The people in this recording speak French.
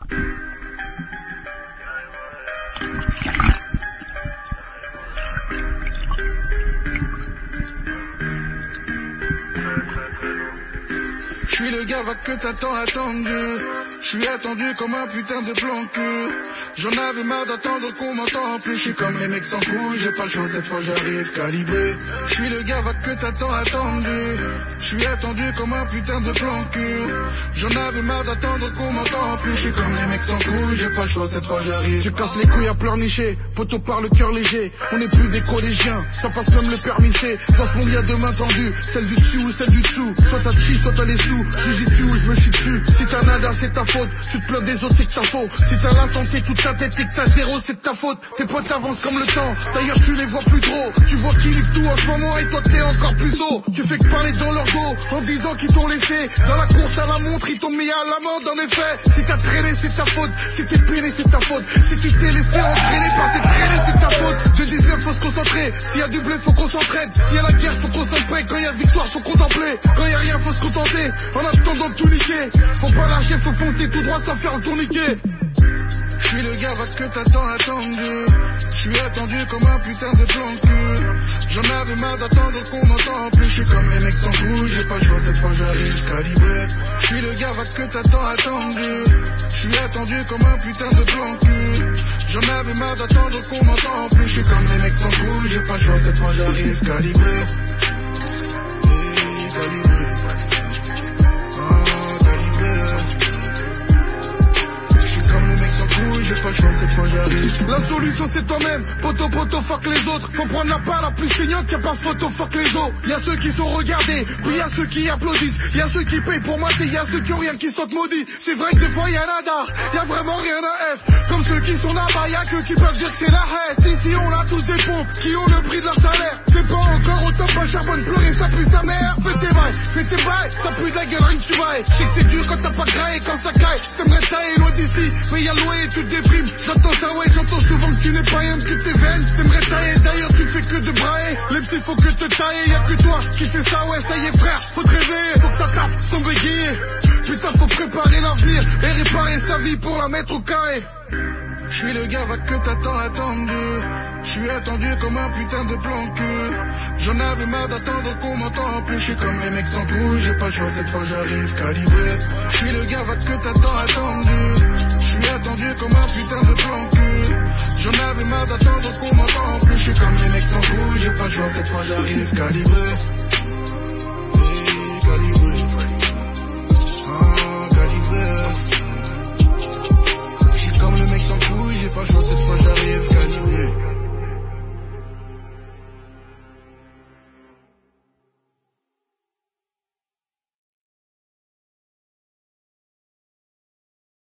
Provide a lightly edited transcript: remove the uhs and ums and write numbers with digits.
Je suis le gars que t'as tant attendu. Je suis attendu comme un putain de plan cul. J'en avais marre d'attendre qu'on m'entend plus. Je suis comme les mecs sans couilles, j'ai pas le choix, cette fois j'arrive calibré. Je suis le gars que t'as tant attendu. Je suis attendu comme un putain de plan cul. J'en avais marre d'attendre qu'on m'entend plus. Je suis comme les mecs sans couilles, j'ai pas le choix, cette fois j'arrive. Tu casses les couilles à pleurnicher, poteau par le cœur léger. On n'est plus des collégiens, ça passe même le permis C. Dans ce monde y a deux mains tendues, celle du dessus ou celle du dessous. Soit t'as chi, soit t'as les sous. Si j'y suis ou je me chie dessus. Si t'as nada c'est ta faute. Tu te plains des autres c'est que t'as faux. Si t'as la santé toute ta tête et que t'as zéro c'est de ta faute. Tes potes avancent comme le temps. D'ailleurs tu les vois plus trop. Tu vois qu'ils livrent tout en ce moment et toi t'es encore plus haut. Tu fais que parler dans leur dos en disant qu'ils t'ont laissé. Dans la course à la montre ils t'ont mis à l'amende en effet. Si t'as traîné c'est ta faute. Si t'es peiné c'est ta faute. Si tu t'es laissé entraîner par tes traînées c'est ta faute. De 19 faut se concentrer. S'il y a du blé faut qu'on s'entraide. S'il y a la guerre faut qu'on s'en paie. Quand il y a victoire faut contempler. Quand il y a rien faut se contenter. En attendant de tout niquer. Faut pas lâcher, faut foncer tout droit sans faire le tourniquet. Je suis le gars que t'as tant attendu. Je suis attendu comme un putain de plan cul. J'en avais marre d'attendre qu'on m'entend plus. Je suis comme les mecs sans couilles, j'ai pas le choix, cette fois j'arrive calibré. Je suis le gars que t'as tant attendu. Je suis attendu comme un putain de plan cul. J'en avais marre d'attendre qu'on m'entend plus. Je suis comme les mecs sans couilles, j'ai pas le choix, cette fois j'arrive calibré. Calibré. J'ai pas le choix, cette fois j'arrive. La solution c'est toi-même, poteau fuck les autres. Faut prendre la part la plus saignante, y'a pas photo fuck les autres. Y'a ceux qui sont regardés, puis y'a ceux qui applaudissent. Y'a ceux qui payent pour mater, y'a ceux qui ont rien qui sont maudits. C'est vrai que des fois y'a nada, y'a vraiment rien à F. Comme ceux qui sont là-bas, y'a que qui peuvent dire que c'est la haine. Ici on a tous des pauvres qui ont le prix de leur salaire. C'est pas encore au top, un charbonne pleurer, ça pue sa mère. Fais tes bails, ça pue de la gueule, rien que tu vailles. Je sais que c'est dur quand t'as pas graillé, quand ça caille. T'aimerais tailler loin d'ici, mais y'a loin et tu te déprimes. J'entends ça ouais, j'entends souvent que tu n'es pas un que tes veines. T'aimerais tailler, d'ailleurs tu fais que de brailler. Les petits faut que te tailler, y'a que toi qui fais ça ouais, ça y est frère. Faut te réveiller, faut que ça tape sans bégayer. Putain faut préparer l'avenir et réparer sa vie pour la mettre au carré. Je suis le gars que t'as tant attendu. Je suis attendu comme un putain de plan cul. J'en avais marre d'attendre qu'on m'entend plus. Je suis comme les mecs sans couilles, j'ai pas le choix, cette fois j'arrive calibré. Je suis le gars que t'as tant attendu. Je suis attendu comme un putain de plan cul. J'en avais marre d'attendre qu'on m'entend plus. Je suis comme les mecs sans couilles, j'ai pas le choix, cette fois j'arrive calibré.